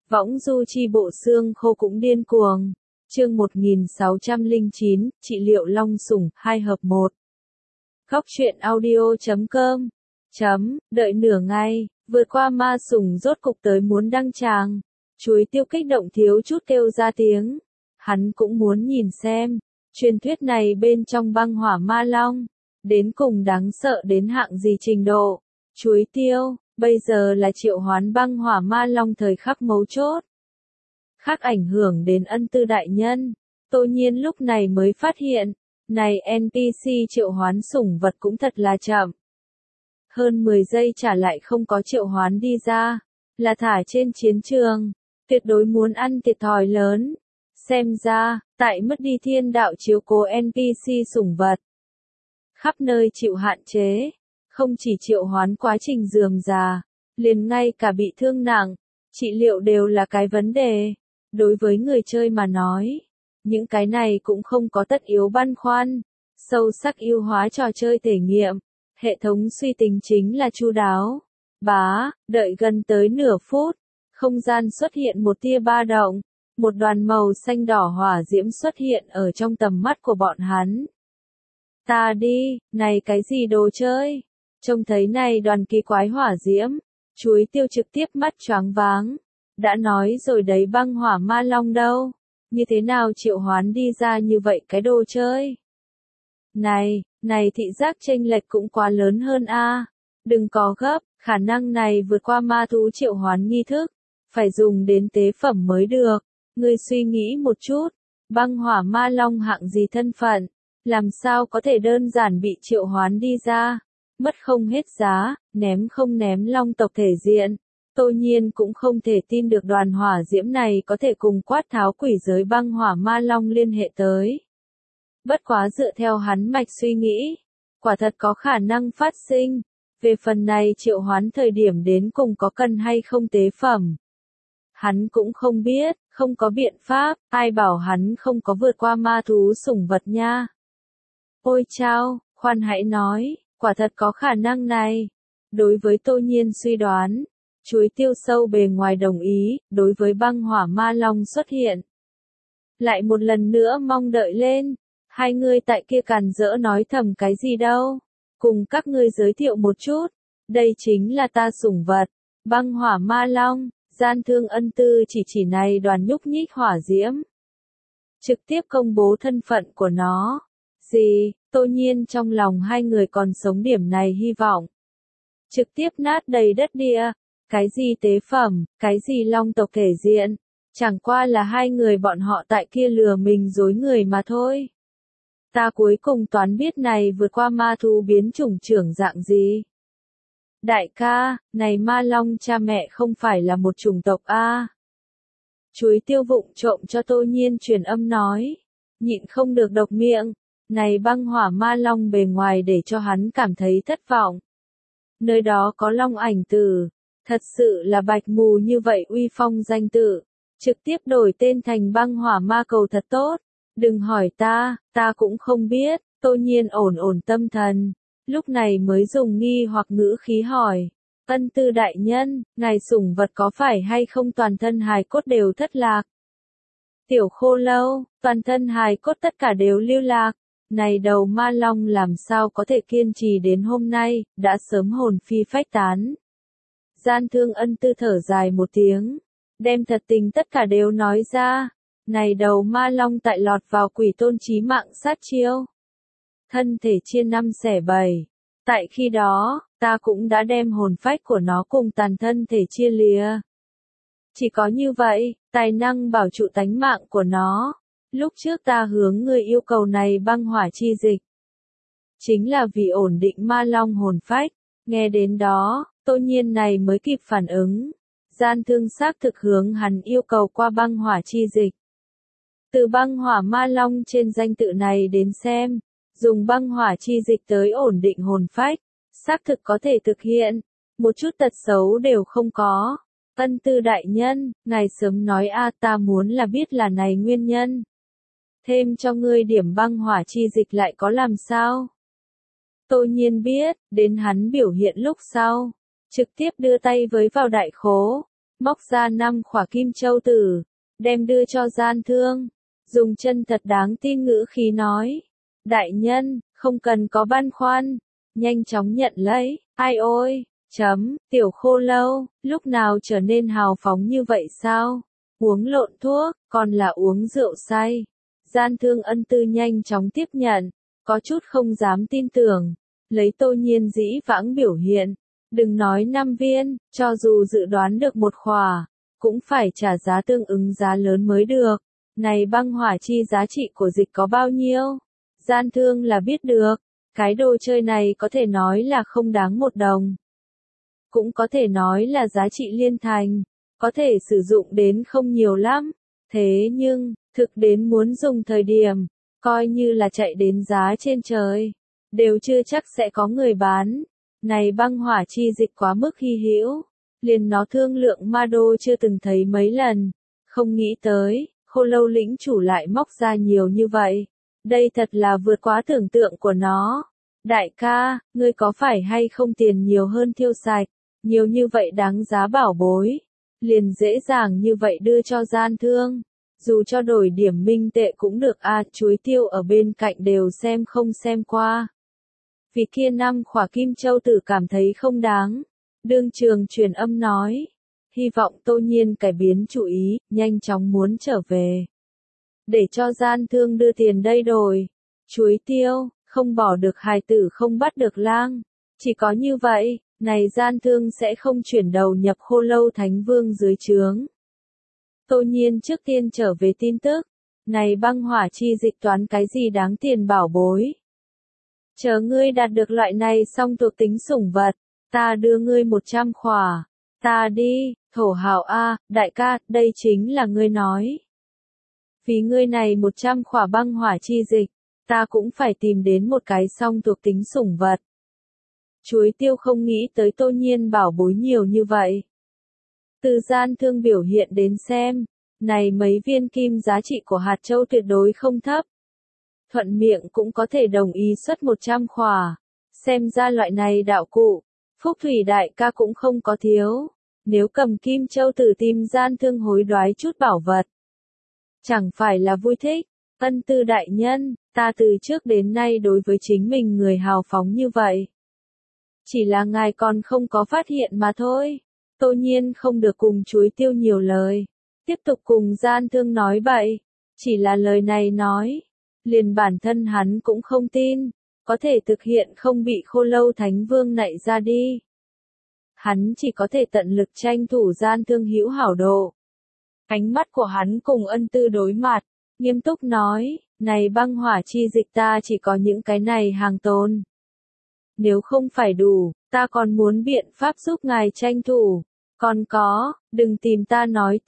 Võng du chi bộ xương khô cũng điên cuồng. Chương 1609, trị liệu long sủng, 2 hợp 1. Góc truyện audio.com. Đợi nửa ngày, vượt qua ma sủng rốt cục tới muốn đăng tràng. Chuối Tiêu kích động thiếu chút kêu ra tiếng. Hắn cũng muốn nhìn xem, truyền thuyết này bên trong băng hỏa ma long, đến cùng đáng sợ đến hạng gì trình độ. Chuối Tiêu, bây giờ là triệu hoán băng hỏa ma long thời khắc mấu chốt. Khác ảnh hưởng đến Ân Tư đại nhân, Tô Nhiên lúc này mới phát hiện, này NPC triệu hoán sủng vật cũng thật là chậm. Hơn 10 giây trả lại không có triệu hoán đi ra, là thả trên chiến trường, tuyệt đối muốn ăn thiệt thòi lớn. Xem ra, tại mất đi thiên đạo chiếu cố NPC sủng vật, khắp nơi chịu hạn chế, không chỉ triệu hoán quá trình rườm rà, liền ngay cả bị thương nặng, trị liệu đều là cái vấn đề. Đối với người chơi mà nói, những cái này cũng không có tất yếu băn khoăn. Sâu sắc ưu hóa trò chơi thể nghiệm, hệ thống suy tính chính là chu đáo. Đợi gần tới nửa phút, không gian xuất hiện một tia ba động, một đoàn màu xanh đỏ hỏa diễm xuất hiện ở trong tầm mắt của bọn hắn. Ta đi, này cái gì đồ chơi? Trông thấy này đoàn kỳ quái hỏa diễm, Chuối Tiêu trực tiếp mắt choáng váng. Đã nói rồi đấy, băng hỏa ma long đâu? Như thế nào triệu hoán đi ra như vậy cái đồ chơi? Này thị giác chênh lệch cũng quá lớn hơn a. Đừng có gấp, khả năng này vượt qua ma thú triệu hoán nghi thức, phải dùng đến tế phẩm mới được. Ngươi suy nghĩ một chút, băng hỏa ma long hạng gì thân phận, làm sao có thể đơn giản bị triệu hoán đi ra? Mất không hết giá, ném không ném long tộc thể diện. Tô Nhiên cũng không thể tin được đoàn hỏa diễm này có thể cùng quát tháo quỷ giới băng hỏa ma long liên hệ tới. Bất quá dựa theo hắn mạch suy nghĩ, quả thật có khả năng phát sinh. Về phần này triệu hoán thời điểm đến cùng có cần hay không tế phẩm, hắn cũng không biết, không có biện pháp, ai bảo hắn không có vượt qua ma thú sủng vật nha. Ôi chao, khoan hãy nói, quả thật có khả năng này. Đối với Tô Nhiên suy đoán, Chuối Tiêu sâu bề ngoài đồng ý, đối với băng hỏa ma long xuất hiện. Lại một lần nữa mong đợi lên, hai người tại kia càn rỡ nói thầm cái gì đâu. Cùng các ngươi giới thiệu một chút, đây chính là ta sủng vật, băng hỏa ma long. Gian Thương Ân Tư chỉ này đoàn nhúc nhích hỏa diễm, trực tiếp công bố thân phận của nó. Gì? Tô Nhiên trong lòng hai người còn sống điểm này hy vọng, trực tiếp nát đầy đất đia. Cái gì tế phẩm, cái gì long tộc thể diện, chẳng qua là hai người bọn họ tại kia lừa mình dối người mà thôi. Ta cuối cùng toán biết này vượt qua ma thú biến chủng trưởng dạng gì. Đại ca, này ma long cha mẹ không phải là một chủng tộc a? Chuối Tiêu vụng trộm cho Tô Nhiên truyền âm nói, nhịn không được độc miệng. Này băng hỏa ma long bề ngoài để cho hắn cảm thấy thất vọng. Nơi đó có long ảnh tử, thật sự là bạch mù như vậy uy phong danh tự, trực tiếp đổi tên thành băng hỏa ma cầu thật tốt. Đừng hỏi ta cũng không biết. Tô Nhiên ổn tâm thần, lúc này mới dùng nghi hoặc ngữ khí hỏi, Ân Tư đại nhân, ngài sủng vật có phải hay không toàn thân hài cốt đều thất lạc? Tiểu Khô Lâu, toàn thân hài cốt tất cả đều lưu lạc. Này đầu ma long làm sao có thể kiên trì đến hôm nay, đã sớm hồn phi phách tán. Gian Thương Ân Tư thở dài một tiếng, đem thật tình tất cả đều nói ra. Này đầu ma long tại lọt vào quỷ tôn chí mạng sát chiêu, thân thể chia 5 xẻ 7. Tại khi đó, ta cũng đã đem hồn phách của nó cùng tàn thân thể chia lìa. Chỉ có như vậy, tài năng bảo trụ tánh mạng của nó. Lúc trước ta hướng ngươi yêu cầu này băng hỏa chi dịch, chính là vì ổn định ma long hồn phách. Nghe đến đó, Tô Nhiên này mới kịp phản ứng. Gian Thương xác thực hướng hắn yêu cầu qua băng hỏa chi dịch. Từ băng hỏa ma long trên danh tự này đến xem, dùng băng hỏa chi dịch tới ổn định hồn phách, xác thực có thể thực hiện, một chút tật xấu đều không có. Ân Tư đại nhân, ngài sớm nói ta muốn là biết là này nguyên nhân. Thêm cho ngươi điểm băng hỏa chi dịch lại có làm sao? Tô Nhiên biết, đến hắn biểu hiện lúc sau, trực tiếp đưa tay với vào đại khố, móc ra 5 khỏa kim châu tử, đem đưa cho gian thương, dùng chân thật đáng tin ngữ khí nói. Đại nhân, không cần có băn khoăn, nhanh chóng nhận lấy, ai ôi, tiểu khô lâu, lúc nào trở nên hào phóng như vậy sao? Uống lộn thuốc, còn là uống rượu say. Gian thương ân tư nhanh chóng tiếp nhận, có chút không dám tin tưởng, lấy Tô Nhiên dĩ vãng biểu hiện, đừng nói 5 viên, cho dù dự đoán được một khỏa, cũng phải trả giá tương ứng giá lớn mới được. Này băng hỏa chi giá trị của dịch có bao nhiêu? Gian thương là biết được, cái đồ chơi này có thể nói là không đáng 1 đồng. Cũng có thể nói là giá trị liên thành, có thể sử dụng đến không nhiều lắm. Thế nhưng, thực đến muốn dùng thời điểm, coi như là chạy đến giá trên trời, đều chưa chắc sẽ có người bán. Này băng hỏa chi dịch quá mức hy hữu, liền nó thương lượng ma đô chưa từng thấy mấy lần, không nghĩ tới, khô lâu lĩnh chủ lại móc ra nhiều như vậy. Đây thật là vượt quá tưởng tượng của nó. Đại ca, ngươi có phải hay không tiền nhiều hơn tiêu sạch, nhiều như vậy đáng giá bảo bối, liền dễ dàng như vậy đưa cho gian thương. Dù cho đổi điểm minh tệ cũng được a. Chuối tiêu ở bên cạnh đều xem không xem qua. Vì kia 5 khỏa kim châu tử cảm thấy không đáng. Đương trường truyền âm nói. Hy vọng Tô Nhiên cải biến chủ ý, nhanh chóng muốn trở về. Để cho gian thương đưa tiền đây đổi. Chuối tiêu, không bỏ được hài tử không bắt được lang. Chỉ có như vậy, này gian thương sẽ không chuyển đầu nhập khô lâu thánh vương dưới trướng. Tô Nhiên trước tiên trở về tin tức. Này băng hỏa chi dịch toán cái gì đáng tiền bảo bối. Chờ ngươi đạt được loại này xong thuộc tính sủng vật, ta đưa ngươi 100 khỏa. Ta đi, thổ hào a, đại ca, đây chính là ngươi nói. Vì ngươi này 100 khỏa băng hỏa chi dịch, ta cũng phải tìm đến một cái xong thuộc tính sủng vật. Chuối tiêu không nghĩ tới Tô Nhiên bảo bối nhiều như vậy. Từ gian thương biểu hiện đến xem, này mấy viên kim giá trị của hạt châu tuyệt đối không thấp. Thuận miệng cũng có thể đồng ý xuất 100 khỏa. Xem ra loại này đạo cụ, Phúc Thủy đại ca cũng không có thiếu. Nếu cầm kim châu tử tìm gian thương hối đoái chút bảo vật, chẳng phải là vui thích. Ân tư đại nhân, ta từ trước đến nay đối với chính mình người hào phóng như vậy. Chỉ là ngài còn không có phát hiện mà thôi. Tô Nhiên không được cùng chuối tiêu nhiều lời. Tiếp tục cùng gian thương nói bậy. Chỉ là lời này nói. Liền bản thân hắn cũng không tin. Có thể thực hiện không bị khô lâu thánh vương nạy ra đi. Hắn chỉ có thể tận lực tranh thủ gian thương hữu hảo độ. Ánh mắt của hắn cùng ân tư đối mặt. Nghiêm túc nói. Này băng hỏa chi dịch ta chỉ có những cái này hàng tồn. Nếu không phải đủ, ta còn muốn biện pháp giúp ngài tranh thủ. Còn có, đừng tìm ta nói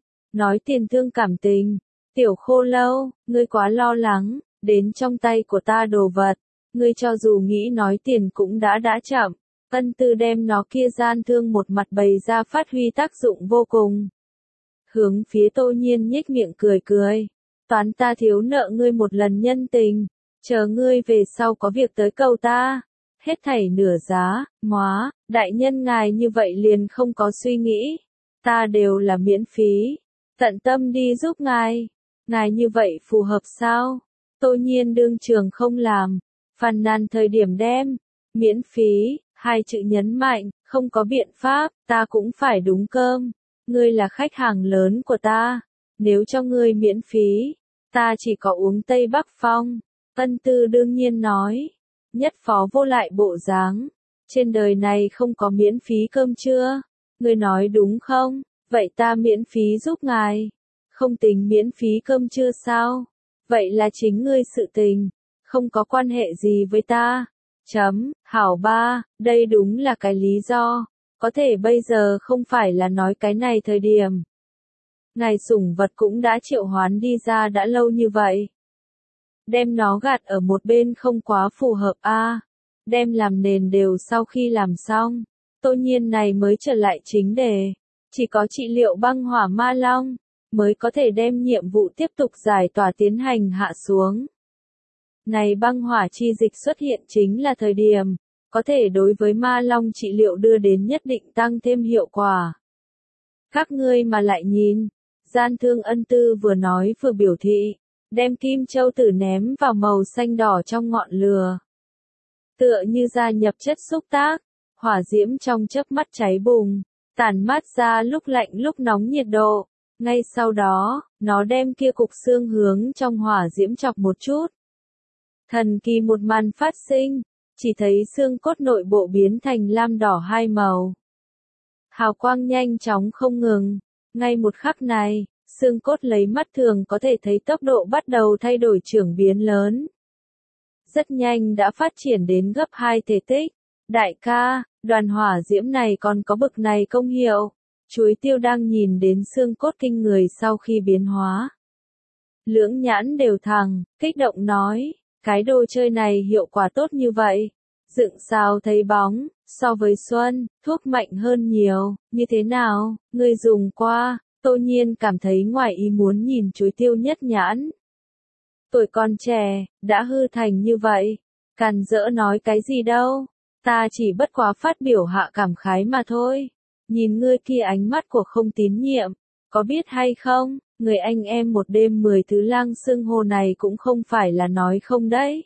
tiền thương cảm tình. Tiểu khô lâu, ngươi quá lo lắng, đến trong tay của ta đồ vật. Ngươi cho dù nghĩ nói tiền cũng đã chậm. Ân tư đem nó kia gian thương một mặt bày ra phát huy tác dụng vô cùng. Hướng phía Tô Nhiên nhếch miệng cười. Toán ta thiếu nợ ngươi một lần nhân tình. Chờ ngươi về sau có việc tới cầu ta. Hết thảy nửa giá, đại nhân ngài như vậy liền không có suy nghĩ. Ta đều là miễn phí. Tận tâm đi giúp ngài. Ngài như vậy phù hợp sao? Tô Nhiên đương trường không làm. Phàn nàn thời điểm đem. Miễn phí, 2 chữ nhấn mạnh, không có biện pháp, ta cũng phải đúng cơm. Ngươi là khách hàng lớn của ta. Nếu cho ngươi miễn phí, ta chỉ có uống Tây Bắc Phong. Ân tư đương nhiên nói. Nhất phó vô lại bộ dáng. Trên đời này không có miễn phí cơm chưa? Ngươi nói đúng không? Vậy ta miễn phí giúp ngài. Không tính miễn phí cơm chưa sao? Vậy là chính ngươi sự tình. Không có quan hệ gì với ta. Hảo ba, đây đúng là cái lý do. Có thể bây giờ không phải là nói cái này thời điểm. Ngài sủng vật cũng đã triệu hoán đi ra đã lâu như vậy. Đem nó gạt ở một bên không quá phù hợp a. Đem làm nền đều sau khi làm xong. Tô Nhiên này mới trở lại chính đề. Chỉ có trị liệu băng hỏa ma long, mới có thể đem nhiệm vụ tiếp tục giải tỏa tiến hành hạ xuống. Này băng hỏa chi dịch xuất hiện chính là thời điểm, có thể đối với ma long trị liệu đưa đến nhất định tăng thêm hiệu quả. Các ngươi mà lại nhìn. Gian Thương Ân Tư vừa nói vừa biểu thị, đem kim châu tử ném vào màu xanh đỏ trong ngọn lửa. Tựa như gia nhập chất xúc tác, hỏa diễm trong chớp mắt cháy bùng, tản mát ra lúc lạnh lúc nóng nhiệt độ. Ngay sau đó, nó đem kia cục xương hướng trong hỏa diễm chọc một chút. Thần kỳ một màn phát sinh, chỉ thấy xương cốt nội bộ biến thành lam đỏ hai màu. Hào quang nhanh chóng không ngừng, ngay một khắc này, xương cốt lấy mắt thường có thể thấy tốc độ bắt đầu thay đổi trưởng biến lớn. Rất nhanh đã phát triển đến gấp 2 thể tích. Đại ca, đoàn hỏa diễm này còn có bực này công hiệu. Chuối tiêu đang nhìn đến xương cốt kinh người sau khi biến hóa. Lưỡng nhãn đều thẳng, kích động nói, cái đồ chơi này hiệu quả tốt như vậy. Dựng sao thấy bóng, so với Xuân, thuốc mạnh hơn nhiều, như thế nào, ngươi dùng qua, Tô Nhiên cảm thấy ngoài ý muốn nhìn chuối tiêu nhất nhãn. Tuổi còn trẻ, đã hư thành như vậy, càn dỡ nói cái gì đâu, ta chỉ bất quá phát biểu hạ cảm khái mà thôi. Nhìn ngươi kia ánh mắt của không tín nhiệm, có biết hay không, người anh em một đêm 10 thứ lang xưng hô này cũng không phải là nói không đấy.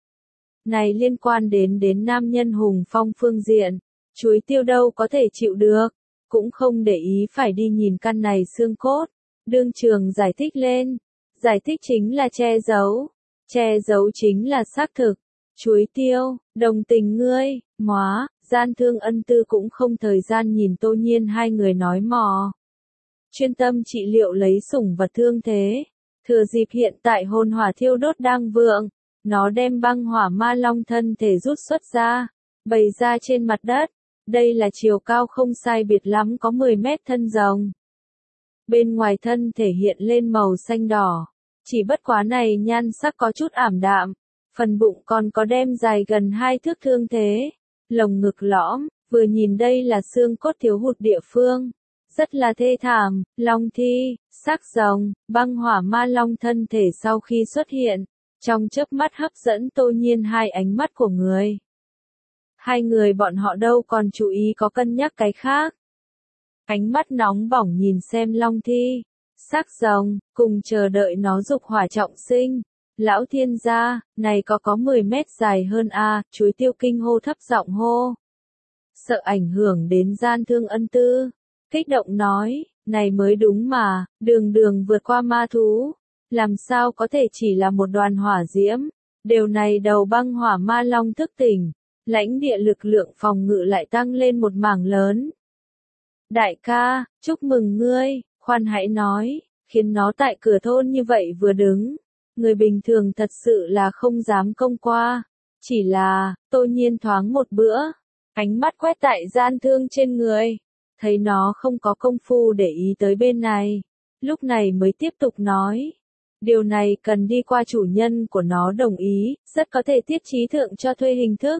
Này liên quan đến nam nhân hùng phong phương diện, chuối tiêu đâu có thể chịu được, cũng không để ý phải đi nhìn căn này xương cốt. Đương trường giải thích lên, giải thích chính là che giấu chính là xác thực. Chuối tiêu, đồng tình ngươi, móa. Gian Thương Ân Tư cũng không thời gian nhìn Tô Nhiên hai người nói mò. Chuyên tâm trị liệu lấy sủng vật thương thế. Thừa dịp hiện tại hồn hỏa thiêu đốt đang vượng, nó đem băng hỏa ma long thân thể rút xuất ra, bày ra trên mặt đất. Đây là chiều cao không sai biệt lắm có 10 mét thân rồng. Bên ngoài thân thể hiện lên màu xanh đỏ, chỉ bất quá này nhan sắc có chút ảm đạm, phần bụng còn có đem dài gần 2 thước thương thế. Lồng ngực lõm, vừa nhìn đây là xương cốt thiếu hụt địa phương. Rất là thê thảm, long thi, xác rồng, băng hỏa ma long thân thể sau khi xuất hiện, trong chớp mắt hấp dẫn Tô Nhiên hai ánh mắt của người. Hai người bọn họ đâu còn chú ý có cân nhắc cái khác. Ánh mắt nóng bỏng nhìn xem long thi, xác rồng, cùng chờ đợi nó dục hỏa trọng sinh. Lão thiên gia, này có 10 mét dài hơn a, chuối tiêu kinh hô thấp giọng hô. Sợ ảnh hưởng đến Gian Thương Ân Tư. Kích động nói, này mới đúng mà, đường vượt qua ma thú. Làm sao có thể chỉ là một đoàn hỏa diễm. Điều này đầu băng hỏa ma long thức tỉnh. Lãnh địa lực lượng phòng ngự lại tăng lên một mảng lớn. Đại ca, chúc mừng ngươi, khoan hãy nói, khiến nó tại cửa thôn như vậy vừa đứng. Người bình thường thật sự là không dám công qua. Chỉ là, Tô Nhiên thoáng một bữa, ánh mắt quét tại Gian Thương trên người. Thấy nó không có công phu để ý tới bên này. Lúc này mới tiếp tục nói. Điều này cần đi qua chủ nhân của nó đồng ý, rất có thể tiết trí thượng cho thuê hình thức.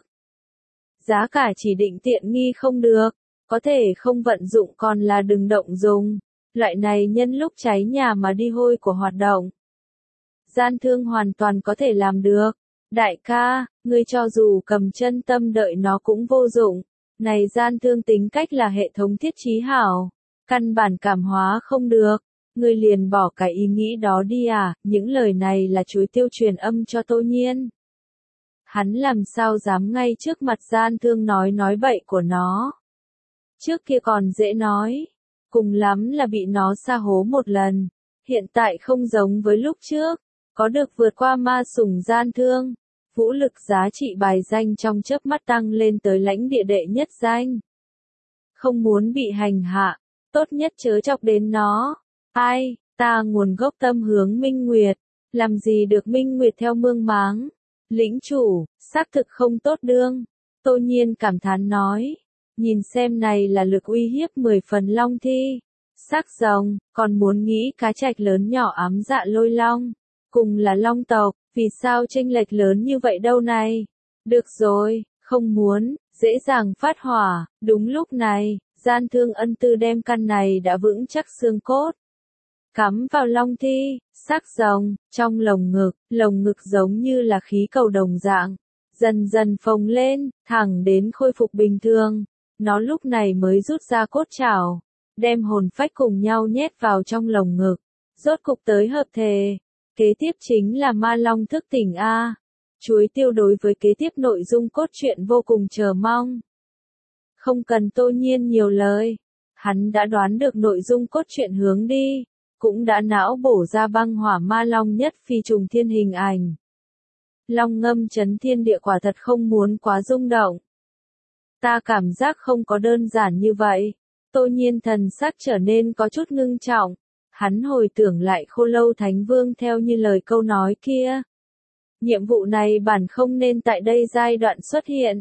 Giá cả chỉ định tiện nghi không được, có thể không vận dụng còn là đừng động dùng. Loại này nhân lúc cháy nhà mà đi hôi của hoạt động. Gian Thương hoàn toàn có thể làm được. Đại ca, ngươi cho dù cầm chân tâm đợi nó cũng vô dụng. Này Gian Thương tính cách là hệ thống thiết trí hảo. Căn bản cảm hóa không được. Ngươi liền bỏ cái ý nghĩ đó đi à, những lời này là chuối tiêu truyền âm cho Tô Nhiên. Hắn làm sao dám ngay trước mặt Gian Thương nói bậy của nó. Trước kia còn dễ nói. Cùng lắm là bị nó sa hố một lần. Hiện tại không giống với lúc trước. Có được vượt qua ma sủng Gian Thương, vũ lực giá trị bài danh trong chớp mắt tăng lên tới lãnh địa đệ nhất danh. Không muốn bị hành hạ, tốt nhất chớ chọc đến nó. Ai, ta nguồn gốc tâm hướng Minh Nguyệt, làm gì được Minh Nguyệt theo mương máng. Lĩnh chủ, xác thực không tốt đương. Tô Nhiên cảm thán nói, nhìn xem này là lực uy hiếp 10 phần long thi. Xác rồng, còn muốn nghĩ cá trạch lớn nhỏ ám dạ lôi long. Cùng là long tộc, vì sao chênh lệch lớn như vậy đâu này? Được rồi, không muốn, dễ dàng phát hỏa. Đúng lúc này, Gian Thương Ân Tư đem căn này đã vững chắc xương cốt. Cắm vào long thi, xác rồng, trong lồng ngực giống như là khí cầu đồng dạng. Dần dần phồng lên, thẳng đến khôi phục bình thường. Nó lúc này mới rút ra cốt chảo. đem hồn phách cùng nhau nhét vào trong lồng ngực. Rốt cục tới hợp thể. Kế tiếp chính là ma long thức tỉnh A. Chuối tiêu đối với kế tiếp nội dung cốt truyện vô cùng chờ mong. Không cần Tô Nhiên nhiều lời. Hắn đã đoán được nội dung cốt truyện hướng đi. Cũng đã não bổ ra băng hỏa ma long nhất phi trùng thiên hình ảnh. Long ngâm chấn thiên địa quả thật không muốn quá rung động. Ta cảm giác không có đơn giản như vậy. Tô Nhiên thần sắc trở nên có chút ngưng trọng. Hắn hồi tưởng lại Khô Lâu Thánh Vương theo như lời câu nói kia. Nhiệm vụ này bản không nên tại đây giai đoạn xuất hiện.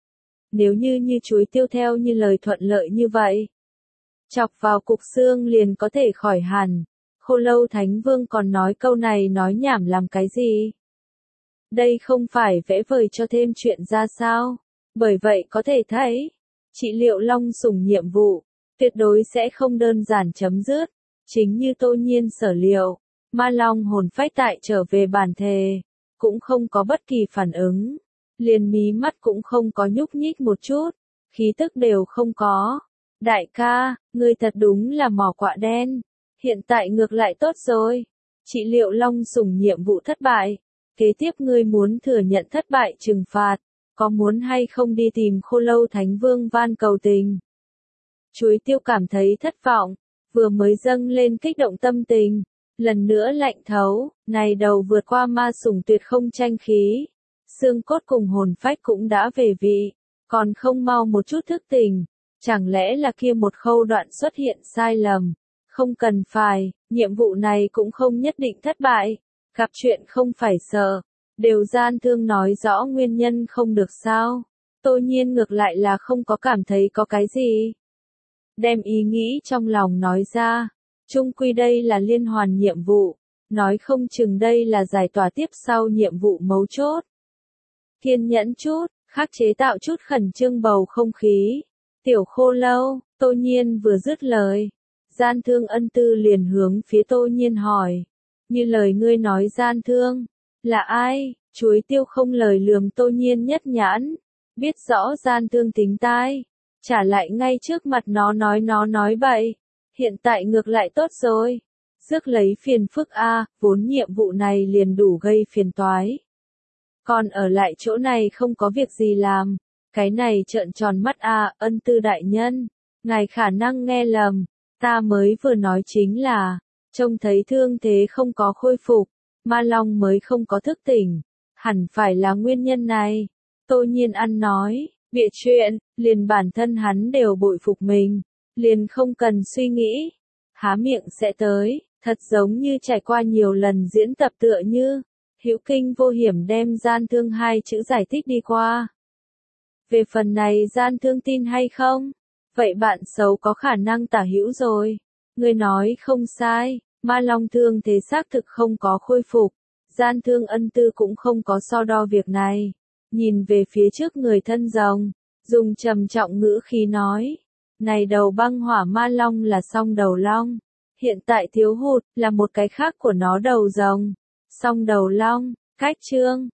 Nếu như chuối tiêu theo như lời thuận lợi như vậy. Chọc vào cục xương liền có thể khỏi hẳn. Khô Lâu Thánh Vương còn nói câu này nói nhảm làm cái gì? Đây không phải vẽ vời cho thêm chuyện ra sao? Bởi vậy có thể thấy, trị liệu long sủng nhiệm vụ, tuyệt đối sẽ không đơn giản chấm dứt. Chính như Tô Nhiên sở liệu, ma long hồn phách tại trở về bản thể, cũng không có bất kỳ phản ứng. Liền mí mắt cũng không có nhúc nhích một chút, khí tức đều không có. Đại ca, ngươi thật đúng là mỏ quạ đen. Hiện tại ngược lại tốt rồi. Trị liệu long sủng nhiệm vụ thất bại. Kế tiếp ngươi muốn thừa nhận thất bại trừng phạt. Có muốn hay không đi tìm Khô Lâu Thánh Vương van cầu tình? Chuối tiêu cảm thấy thất vọng. Vừa mới dâng lên kích động tâm tình. Lần nữa lạnh thấu. Này đầu vượt qua ma sủng tuyệt không tranh khí. Xương cốt cùng hồn phách cũng đã về vị. Còn không mau một chút thức tỉnh. Chẳng lẽ là kia một khâu đoạn xuất hiện sai lầm? Không cần phải, nhiệm vụ này cũng không nhất định thất bại. Gặp chuyện không phải sợ. Đều gian thương nói rõ nguyên nhân không được sao. Tô Nhiên ngược lại là không có cảm thấy có cái gì. Đem ý nghĩ trong lòng nói ra. Chung quy đây là liên hoàn nhiệm vụ. Nói không chừng đây là giải tỏa tiếp sau nhiệm vụ mấu chốt. Kiên nhẫn chút, khắc chế tạo chút khẩn trương bầu không khí. Tiểu Khô Lâu, Tô Nhiên vừa dứt lời. Gian thương ân tư liền hướng phía Tô Nhiên hỏi. Như lời ngươi nói gian thương. Là ai? Chuối tiêu không lời lườm Tô Nhiên nhất nhãn. Biết rõ gian thương tính tai. Trả lại ngay trước mặt nó nói bậy. Hiện tại ngược lại tốt rồi. Rước lấy phiền phức A, vốn nhiệm vụ này liền đủ gây phiền toái. Còn ở lại chỗ này không có việc gì làm. Cái này trợn tròn mắt A, ân tư đại nhân. Ngài khả năng nghe lầm. Ta mới vừa nói chính là, trông thấy thương thế không có khôi phục, ma long mới không có thức tỉnh. Hẳn phải là nguyên nhân này. Tô Nhiên ăn nói, bịa chuyện, liền bản thân hắn đều bội phục mình. Liền không cần suy nghĩ. Há miệng sẽ tới, thật giống như trải qua nhiều lần diễn tập tựa như. Hữu kinh vô hiểm đem gian thương hai chữ giải thích đi qua. Về phần này gian thương tin hay không? Vậy bạn xấu có khả năng tả hữu rồi. Người nói không sai, ma long thương thế xác thực không có khôi phục. Gian thương ân tư cũng không có so đo việc này. Nhìn về phía trước người thân rồng, dùng trầm trọng ngữ khí nói. Này đầu băng hỏa ma long là song đầu long. Hiện tại thiếu hụt là một cái khác của nó đầu rồng. Song đầu long, cách chương.